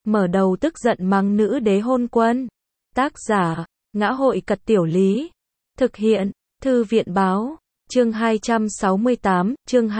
mở đầu tức giận mắng nữ đế hôn quân. Tác giả, Ngã hội Cật Tiểu Lý. Thực hiện, Thư viện Báo. Chương 268, chương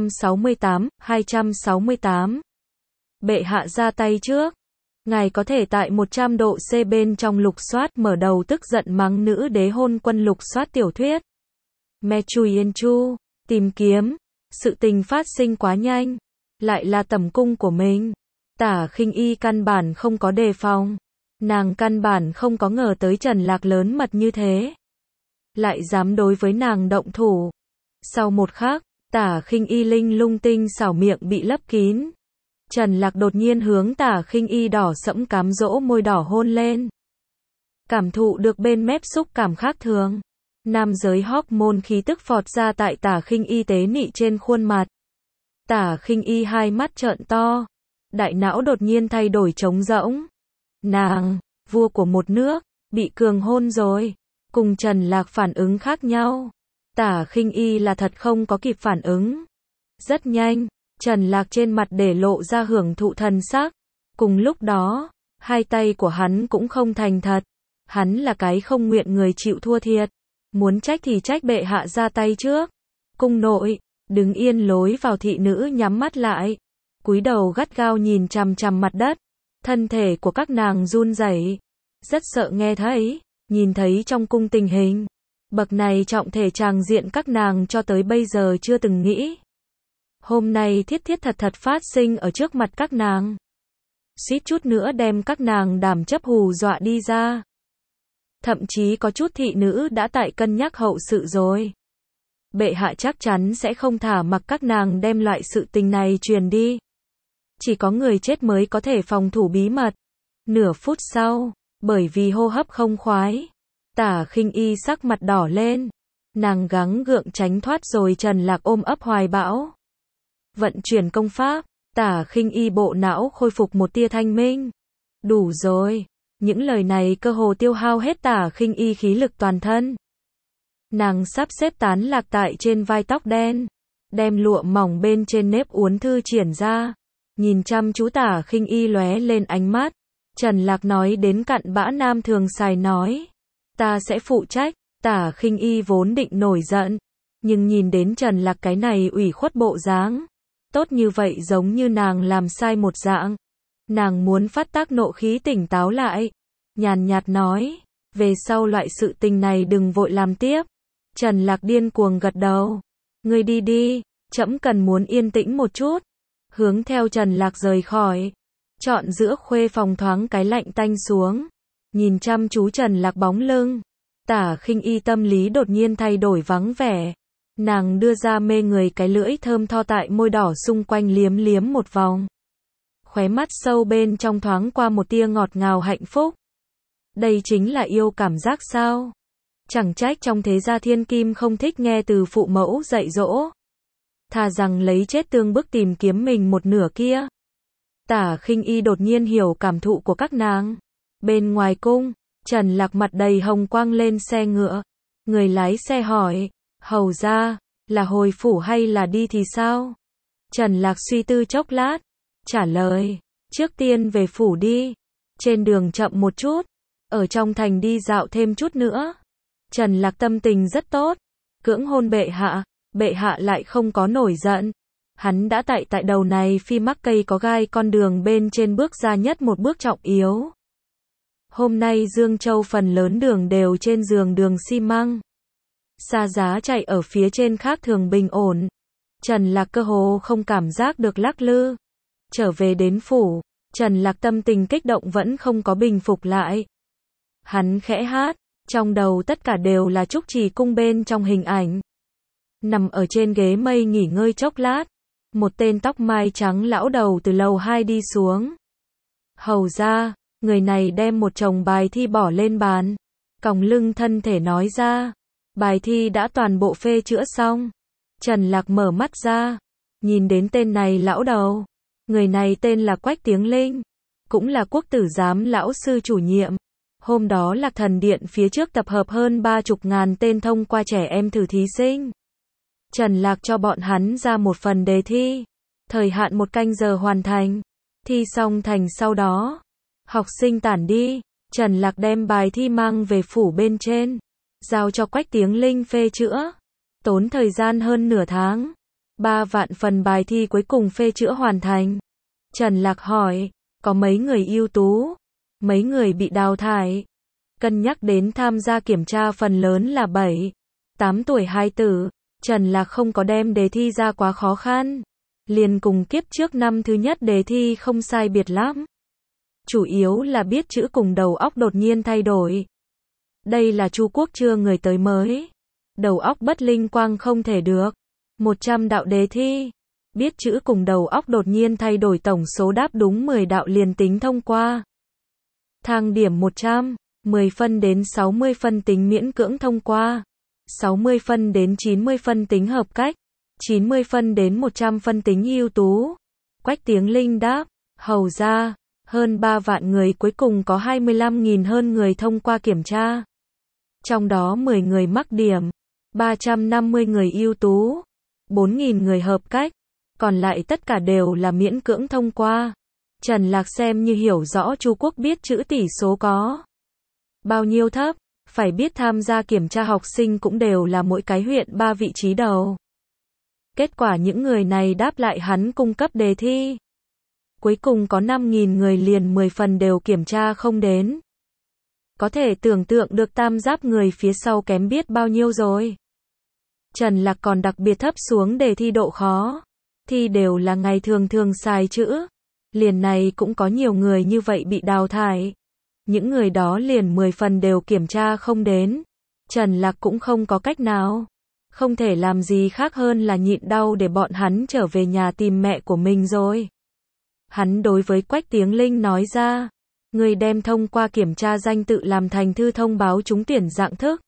268. Bệ hạ ra tay trước. Ngài có thể tại 100 độ C bên trong lục soát mở đầu tức giận mắng nữ đế hôn quân lục soát tiểu thuyết. Me Chui Yên Chu, tìm kiếm. Sự tình phát sinh quá nhanh. Lại là tẩm cung của mình. Tả Khinh Y căn bản không có đề phòng. Nàng căn bản không có ngờ tới Trần Lạc lớn mật như thế. Lại dám đối với nàng động thủ. Sau một khắc, Tả Khinh Y linh lung tinh xảo miệng bị lấp kín. Trần Lạc đột nhiên hướng Tả Khinh Y đỏ sẫm cám dỗ môi đỏ hôn lên. Cảm thụ được bên mép xúc cảm khác thường. Nam giới hormone khí tức phọt ra tại Tả Khinh Y tế nị trên khuôn mặt. Tả Khinh Y hai mắt trợn to. Đại não đột nhiên thay đổi trống rỗng. Nàng, vua của một nước, bị cường hôn rồi. Cùng Trần Lạc phản ứng khác nhau. Tả Khinh Y là thật không có kịp phản ứng. Rất nhanh, Trần Lạc trên mặt để lộ ra hưởng thụ thần sắc. Cùng lúc đó, hai tay của hắn cũng không thành thật. Hắn là cái không nguyện người chịu thua thiệt. Muốn trách thì trách bệ hạ ra tay trước. Cung nội, đứng yên lối vào thị nữ nhắm mắt lại. Cúi đầu gắt gao nhìn chằm chằm mặt đất. Thân thể của các nàng run rẩy, rất sợ nghe thấy, nhìn thấy trong cung tình hình. Bậc này trọng thể tràng diện các nàng cho tới bây giờ chưa từng nghĩ. Hôm nay thiết thiết thật thật phát sinh ở trước mặt các nàng. Suýt chút nữa đem các nàng đảm chấp hù dọa đi ra. Thậm chí có chút thị nữ đã tại cân nhắc hậu sự rồi. Bệ hạ chắc chắn sẽ không thả mặc các nàng đem loại sự tình này truyền đi. Chỉ có người chết mới có thể phòng thủ bí mật. Nửa phút sau, bởi vì hô hấp không khoái, Tả Khinh Y sắc mặt đỏ lên. Nàng gắng gượng tránh thoát rồi Trần Lạc ôm ấp hoài bão. Vận chuyển công pháp, Tả Khinh Y bộ não khôi phục một tia thanh minh. Đủ rồi. Những lời này cơ hồ tiêu hao hết Tả Khinh Y khí lực toàn thân. Nàng sắp xếp tán lạc tại trên vai tóc đen. Đem lụa mỏng bên trên nếp uốn thư triển ra. Nhìn chăm chú Tả Khinh Y lóe lên ánh mắt. Trần Lạc nói đến cặn bã nam thường xài nói. Ta sẽ phụ trách. Tả Khinh Y vốn định nổi giận. Nhưng nhìn đến Trần Lạc cái này ủy khuất bộ dáng. Tốt như vậy giống như nàng làm sai một dạng. Nàng muốn phát tác nộ khí tỉnh táo lại. Nhàn nhạt nói. Về sau loại sự tình này đừng vội làm tiếp. Trần Lạc điên cuồng gật đầu. Ngươi đi đi. Trẫm cần muốn yên tĩnh một chút. Hướng theo Trần Lạc rời khỏi. Chọn giữa khuê phòng thoáng cái lạnh tanh xuống. Nhìn chăm chú Trần Lạc bóng lưng. Tả Khinh Y tâm lý đột nhiên thay đổi vắng vẻ. Nàng đưa ra mê người cái lưỡi thơm tho tại môi đỏ xung quanh liếm liếm một vòng. Khóe mắt sâu bên trong thoáng qua một tia ngọt ngào hạnh phúc. Đây chính là yêu cảm giác sao? Chẳng trách trong thế gia thiên kim không thích nghe từ phụ mẫu dạy dỗ. Thà rằng lấy chết tương bức tìm kiếm mình một nửa kia. Tả Khinh Y đột nhiên hiểu cảm thụ của các nàng. Bên ngoài cung, Trần Lạc mặt đầy hồng quang lên xe ngựa. Người lái xe hỏi, hầu ra, là hồi phủ hay là đi thì sao? Trần Lạc suy tư chốc lát, trả lời, trước tiên về phủ đi. Trên đường chậm một chút, ở trong thành đi dạo thêm chút nữa. Trần Lạc tâm tình rất tốt, cưỡng hôn bệ hạ lại không có nổi giận. Hắn đã tại đầu này phi mắc cây có gai con đường bên trên bước ra nhất một bước trọng yếu. Hôm nay Dương Châu phần lớn đường đều trên đường xi măng. Xa giá chạy ở phía trên khác thường bình ổn. Trần Lạc cơ hồ không cảm giác được lắc lư. Trở về đến phủ, Trần Lạc tâm tình kích động vẫn không có bình phục lại. Hắn khẽ hát, trong đầu tất cả đều là Trúc Trì cung bên trong hình ảnh. Nằm ở trên ghế mây nghỉ ngơi chốc lát. Một tên tóc mai trắng lão đầu từ lầu 2 đi xuống. Hầu ra, người này đem một chồng bài thi bỏ lên bàn. Còng lưng thân thể nói ra. Bài thi đã toàn bộ phê chữa xong. Trần Lạc mở mắt ra. Nhìn đến tên này lão đầu. Người này tên là Quách Tiếng Linh. Cũng là quốc tử giám lão sư chủ nhiệm. Hôm đó Lạc Thần Điện phía trước tập hợp hơn 30.000 tên thông qua trẻ em thử thí sinh. Trần Lạc cho bọn hắn ra một phần đề thi. Thời hạn 1 canh giờ hoàn thành. Thi xong thành sau đó, Học sinh tản đi, Trần Lạc đem bài thi mang về phủ bên trên, giao cho Quách Tiếng Linh phê chữa. Tốn thời gian hơn nửa tháng. 3 vạn phần bài thi cuối cùng phê chữa hoàn thành. Trần Lạc hỏi, có mấy người ưu tú, mấy người bị đào thải. Cân nhắc đến tham gia kiểm tra phần lớn là 7, 8 tuổi hài tử, Trần Lạc không có đem đề thi ra quá khó khăn. Liền cùng kiếp trước năm thứ nhất đề thi không sai biệt lắm. Chủ yếu là biết chữ cùng đầu óc đột nhiên thay đổi. Đây là Chu Quốc chưa người tới mới. Đầu óc bất linh quang không thể được. 100 đạo đề thi. Biết chữ cùng đầu óc đột nhiên thay đổi tổng số đáp đúng 10 đạo liền tính thông qua. Thang điểm 100, 10 phân đến 60 phân tính miễn cưỡng thông qua. 60 phân đến 90 phân tính hợp cách. 90 phân đến 100 phân tính ưu tú. Quách Tiếng Linh đáp, hầu ra, hơn 3 vạn người cuối cùng có 25.000 hơn người thông qua kiểm tra. Trong đó 10 người mắc điểm, 350 người ưu tú, 4.000 người hợp cách, còn lại tất cả đều là miễn cưỡng thông qua. Trần Lạc xem như hiểu rõ Chu Quốc biết chữ tỷ số có bao nhiêu thấp, phải biết tham gia kiểm tra học sinh cũng đều là mỗi cái huyện 3 vị trí đầu. Kết quả những người này đáp lại hắn cung cấp đề thi. Cuối cùng có 5.000 người liền 10 phần đều kiểm tra không đến. Có thể tưởng tượng được tam giáp người phía sau kém biết bao nhiêu rồi. Trần Lạc còn đặc biệt thấp xuống đề thi độ khó. Thi đều là ngày thường thường xài chữ. Liền này cũng có nhiều người như vậy bị đào thải. Những người đó liền 10 phần đều kiểm tra không đến. Trần Lạc cũng không có cách nào. Không thể làm gì khác hơn là nhịn đau để bọn hắn trở về nhà tìm mẹ của mình rồi. Hắn đối với Quách Tiếng Linh nói ra, người đem thông qua kiểm tra danh tự làm thành thư thông báo trúng tuyển dạng thức.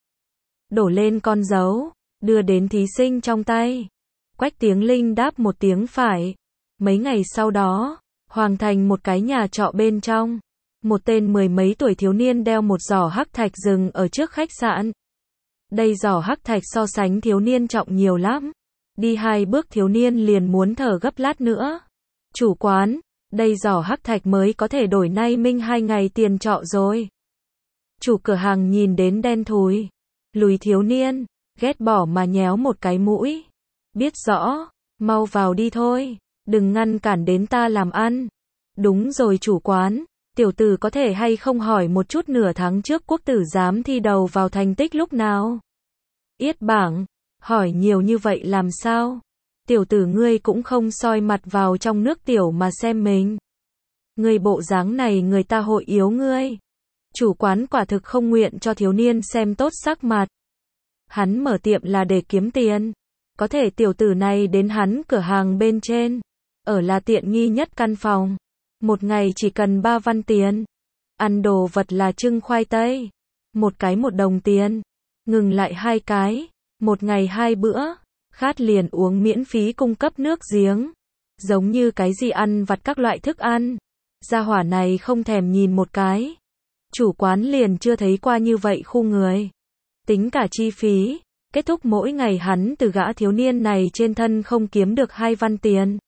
Đổ lên con dấu, đưa đến thí sinh trong tay. Quách Tiếng Linh đáp một tiếng phải. Mấy ngày sau đó, hoàn thành một cái nhà trọ bên trong. Một tên 10 mấy tuổi thiếu niên đeo một giỏ hắc thạch dừng ở trước khách sạn. Đây giỏ hắc thạch so sánh thiếu niên trọng nhiều lắm. Đi 2 bước thiếu niên liền muốn thở gấp lát nữa. Chủ quán, đây giỏ hắc thạch mới có thể đổi nay minh 2 ngày tiền trọ rồi. Chủ cửa hàng nhìn đến đen thùi. Lùi thiếu niên, ghét bỏ mà nhéo một cái mũi. Biết rõ, mau vào đi thôi, đừng ngăn cản đến ta làm ăn. Đúng rồi chủ quán, tiểu tử có thể hay không hỏi một chút nửa tháng trước quốc tử giám thi đầu vào thành tích lúc nào? Yết bảng, hỏi nhiều như vậy làm sao? Tiểu tử ngươi cũng không soi mặt vào trong nước tiểu mà xem mình. Ngươi bộ dáng này người ta hội yếu ngươi. Chủ quán quả thực không nguyện cho thiếu niên xem tốt sắc mặt. Hắn mở tiệm là để kiếm tiền. Có thể tiểu tử này đến hắn cửa hàng bên trên. Ở là tiện nghi nhất căn phòng. Một ngày chỉ cần 3 văn tiền. Ăn đồ vật là trưng khoai tây. Một cái 1 đồng tiền. Ngừng lại 2 cái. Một ngày 2 bữa. Khát liền uống miễn phí cung cấp nước giếng. Giống như cái gì ăn vặt các loại thức ăn. Gia hỏa này không thèm nhìn một cái. Chủ quán liền chưa thấy qua như vậy khu người. Tính cả chi phí. Kết thúc mỗi ngày hắn từ gã thiếu niên này trên thân không kiếm được 2 văn tiền.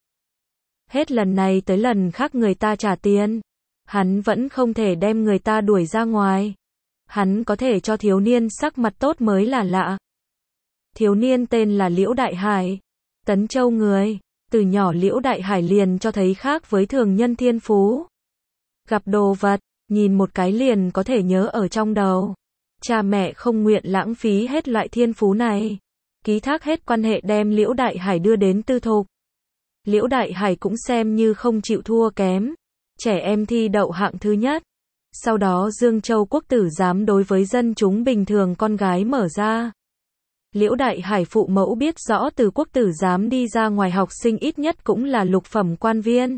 Hết lần này tới lần khác người ta trả tiền. Hắn vẫn không thể đem người ta đuổi ra ngoài. Hắn có thể cho thiếu niên sắc mặt tốt mới là lạ. Thiếu niên tên là Liễu Đại Hải. Tấn Châu người. Từ nhỏ Liễu Đại Hải liền cho thấy khác với thường nhân thiên phú. Gặp đồ vật, nhìn một cái liền có thể nhớ ở trong đầu. Cha mẹ không nguyện lãng phí hết loại thiên phú này. Ký thác hết quan hệ đem Liễu Đại Hải đưa đến tư thục. Liễu Đại Hải cũng xem như không chịu thua kém. Trẻ em thi đậu hạng thứ nhất. Sau đó Dương Châu quốc tử giám đối với dân chúng bình thường con gái mở ra. Liễu Đại Hải phụ mẫu biết rõ từ quốc tử giám đi ra ngoài học sinh ít nhất cũng là lục phẩm quan viên.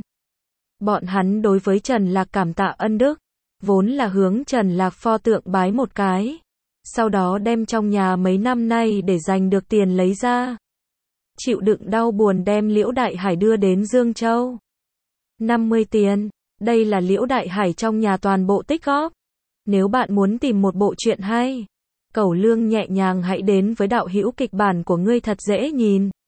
Bọn hắn đối với Trần Lạc cảm tạ ân đức. Vốn là hướng Trần Lạc pho tượng bái một cái. Sau đó đem trong nhà mấy năm nay để dành được tiền lấy ra. Chịu đựng đau buồn đem Liễu Đại Hải đưa đến Dương Châu. 50 tiền. Đây là Liễu Đại Hải trong nhà toàn bộ tích góp. Nếu bạn muốn tìm một bộ truyện hay, cẩu lương nhẹ nhàng hãy đến với đạo hữu kịch bản của ngươi thật dễ nhìn.